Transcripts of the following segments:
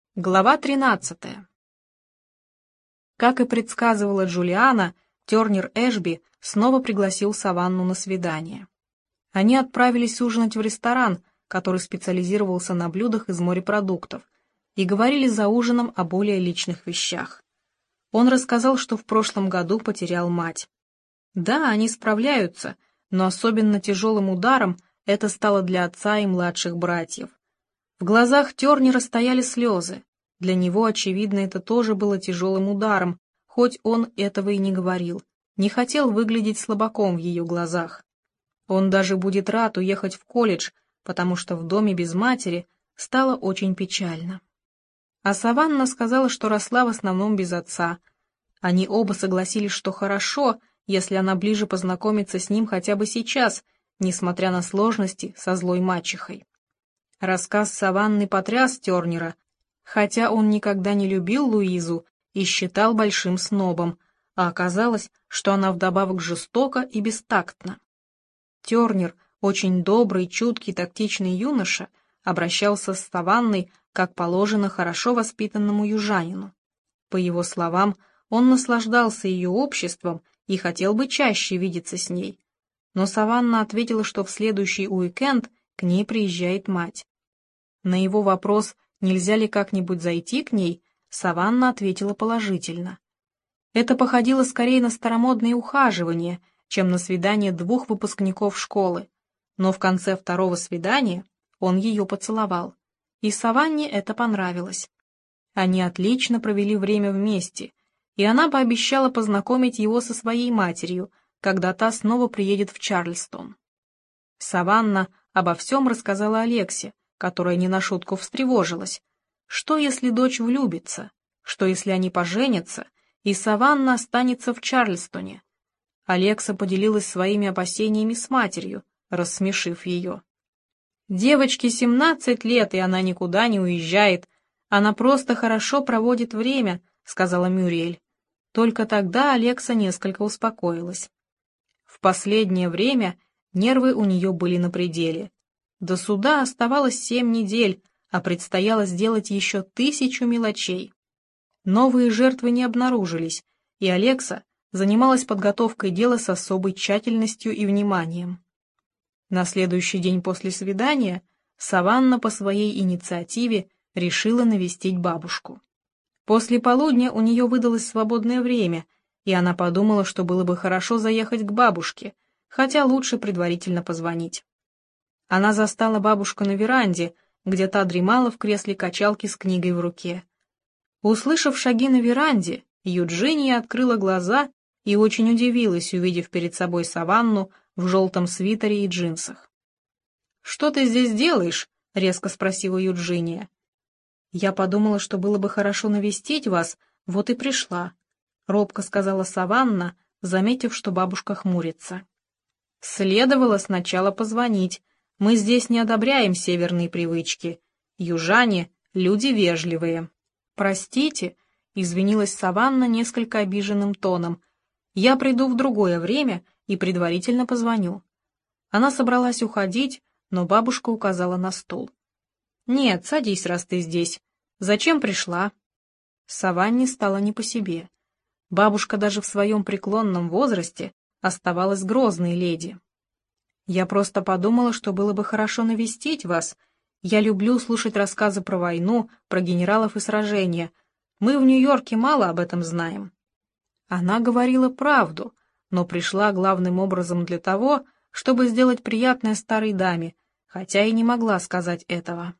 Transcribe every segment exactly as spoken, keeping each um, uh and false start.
Глава тринадцатая. Как и предсказывала Джулиана, Тернер Эшби снова пригласил Саванну на свидание. Они отправились ужинать в ресторан, который специализировался на блюдах из морепродуктов, и говорили за ужином о более личных вещах. Он рассказал, что в прошлом году потерял мать. Да, они справляются, но особенно тяжелым ударом это стало для отца и младших братьев. В глазах Тернера стояли слезы. Для него, очевидно, это тоже было тяжелым ударом, хоть он этого и не говорил, не хотел выглядеть слабаком в ее глазах. Он даже будет рад уехать в колледж, потому что в доме без матери стало очень печально. А Саванна сказала, что росла в основном без отца. Они оба согласились, что хорошо, если она ближе познакомится с ним хотя бы сейчас, несмотря на сложности со злой мачехой. Рассказ Саванны потряс Тернера, хотя он никогда не любил Луизу и считал большим снобом, а оказалось, что она вдобавок жестока и бестактна. Тернер, очень добрый, чуткий, тактичный юноша, обращался с Саванной, как положено хорошо воспитанному южанину. По его словам, он наслаждался ее обществом и хотел бы чаще видеться с ней. Но Саванна ответила, что в следующий уикенд к ней приезжает мать. На его вопрос, нельзя ли как-нибудь зайти к ней, Саванна ответила положительно. Это походило скорее на старомодные ухаживания, чем на свидание двух выпускников школы, но в конце второго свидания он ее поцеловал, и Саванне это понравилось. Они отлично провели время вместе, и она пообещала познакомить его со своей матерью, когда та снова приедет в Чарльстон. Саванна обо всем рассказала Алексе, которая не на шутку встревожилась. Что, если дочь влюбится? Что, если они поженятся, и Саванна останется в Чарльстоне? Алекса поделилась своими опасениями с матерью, рассмешив ее. «Девочке семнадцать лет, и она никуда не уезжает. Она просто хорошо проводит время», — сказала Мюриэль. Только тогда Алекса несколько успокоилась. В последнее время нервы у нее были на пределе. До суда оставалось семь недель, а предстояло сделать еще тысячу мелочей. Новые жертвы не обнаружились, и Алекса занималась подготовкой дела с особой тщательностью и вниманием. На следующий день после свидания Саванна по своей инициативе решила навестить бабушку. После полудня у нее выдалось свободное время, и она подумала, что было бы хорошо заехать к бабушке, хотя лучше предварительно позвонить. Она застала бабушку на веранде, где та дремала в кресле качалки с книгой в руке. Услышав шаги на веранде, Юджиния открыла глаза и очень удивилась, увидев перед собой Саванну в желтом свитере и джинсах. «Что ты здесь делаешь?» — резко спросила Юджиния. «Я подумала, что было бы хорошо навестить вас, вот и пришла», — робко сказала Саванна, заметив, что бабушка хмурится. «Следовало сначала позвонить. Мы здесь не одобряем северные привычки. Южане — люди вежливые». «Простите», — извинилась Саванна несколько обиженным тоном, «я приду в другое время и предварительно позвоню». Она собралась уходить, но бабушка указала на стул. «Нет, садись, раз ты здесь. Зачем пришла?» Саванне стало не по себе. Бабушка даже в своем преклонном возрасте оставалась грозной леди. «Я просто подумала, что было бы хорошо навестить вас. Я люблю слушать рассказы про войну, про генералов и сражения. Мы в Нью-Йорке мало об этом знаем». Она говорила правду, но пришла главным образом для того, чтобы сделать приятное старой даме, хотя и не могла сказать этого.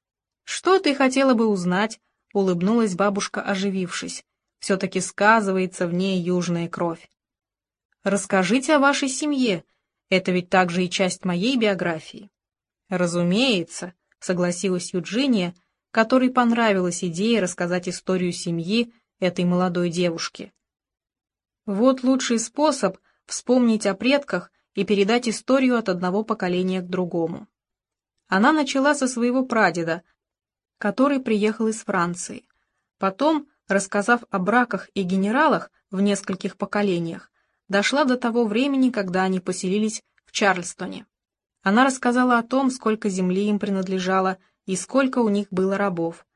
«Что ты хотела бы узнать?» — улыбнулась бабушка, оживившись. «Все-таки сказывается в ней южная кровь». «Расскажите о вашей семье. Это ведь также и часть моей биографии». «Разумеется», — согласилась Юджиния, которой понравилась идея рассказать историю семьи этой молодой девушки. Вот лучший способ вспомнить о предках и передать историю от одного поколения к другому. Она начала со своего прадеда, который приехал из Франции. Потом, рассказав о браках и генералах в нескольких поколениях, дошла до того времени, когда они поселились в Чарльстоне. Она рассказала о том, сколько земли им принадлежало и сколько у них было рабов.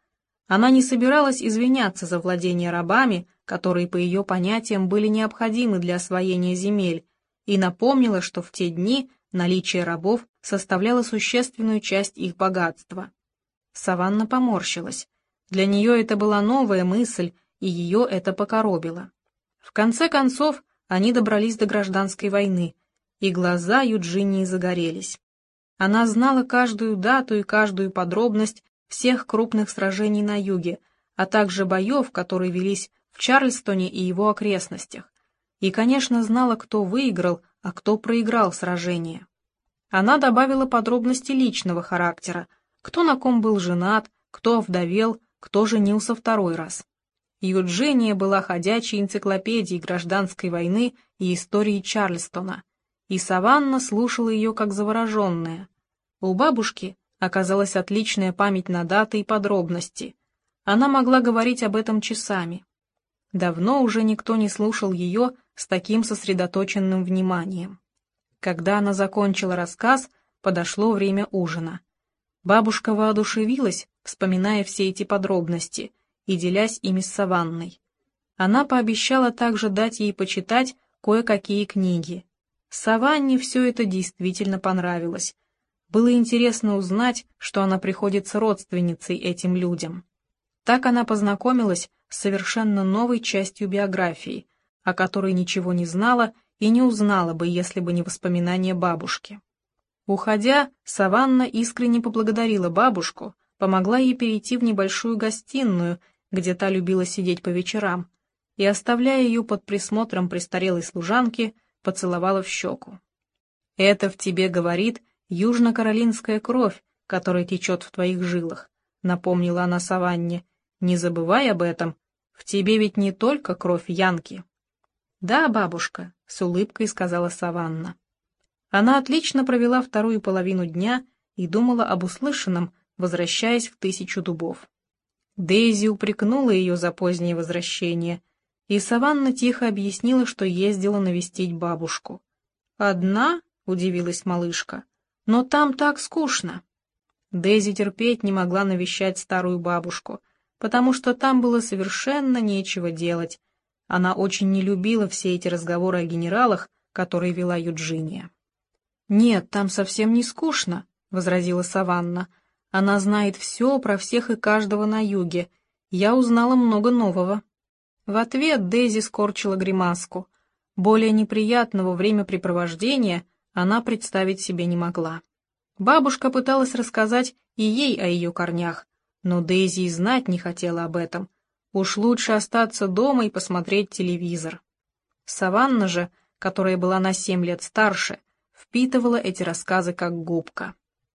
Она не собиралась извиняться за владение рабами, которые, по ее понятиям, были необходимы для освоения земель, и напомнила, что в те дни наличие рабов составляло существенную часть их богатства. Саванна поморщилась. Для нее это была новая мысль, и ее это покоробило. В конце концов, они добрались до гражданской войны, и глаза Юджинии загорелись. Она знала каждую дату и каждую подробность всех крупных сражений на юге, а также боев, которые велись в Чарльстоне и его окрестностях, и, конечно, знала, кто выиграл, а кто проиграл сражение. Она добавила подробности личного характера, кто на ком был женат, кто овдовел, кто женился второй раз. Юджиния была ходячей энциклопедией гражданской войны и истории Чарльстона, и Саванна слушала ее как завороженная. У бабушки оказалась отличная память на даты и подробности. Она могла говорить об этом часами. Давно уже никто не слушал ее с таким сосредоточенным вниманием. Когда она закончила рассказ, подошло время ужина. Бабушка воодушевилась, вспоминая все эти подробности и делясь ими с Саванной. Она пообещала также дать ей почитать кое-какие книги. Саванне все это действительно понравилось. Было интересно узнать, что она приходится родственницей этим людям. Так она познакомилась с совершенно новой частью биографии, о которой ничего не знала и не узнала бы, если бы не воспоминания бабушки. Уходя, Саванна искренне поблагодарила бабушку, помогла ей перейти в небольшую гостиную, где та любила сидеть по вечерам, и, оставляя ее под присмотром престарелой служанки, поцеловала в щеку. «Это в тебе, говорит, южно-каролинская кровь, которая течет в твоих жилах», — напомнила она Саванне. «Не забывай об этом, в тебе ведь не только кровь янки». «Да, бабушка», — с улыбкой сказала Саванна. Она отлично провела вторую половину дня и думала об услышанном, возвращаясь в Тысячу дубов. Дейзи упрекнула ее за позднее возвращение, и Саванна тихо объяснила, что ездила навестить бабушку. «Одна?» — удивилась малышка. «Но там так скучно». Дейзи терпеть не могла навещать старую бабушку, потому что там было совершенно нечего делать. Она очень не любила все эти разговоры о генералах, которые вела Юджиния. «Нет, там совсем не скучно», — возразила Саванна. «Она знает все про всех и каждого на юге. Я узнала много нового». В ответ Дейзи скорчила гримаску. Более неприятного времяпрепровождения она представить себе не могла. Бабушка пыталась рассказать и ей о ее корнях, но Дейзи и знать не хотела об этом. Уж лучше остаться дома и посмотреть телевизор. Саванна же, которая была на семь лет старше, впитывала эти рассказы как губка.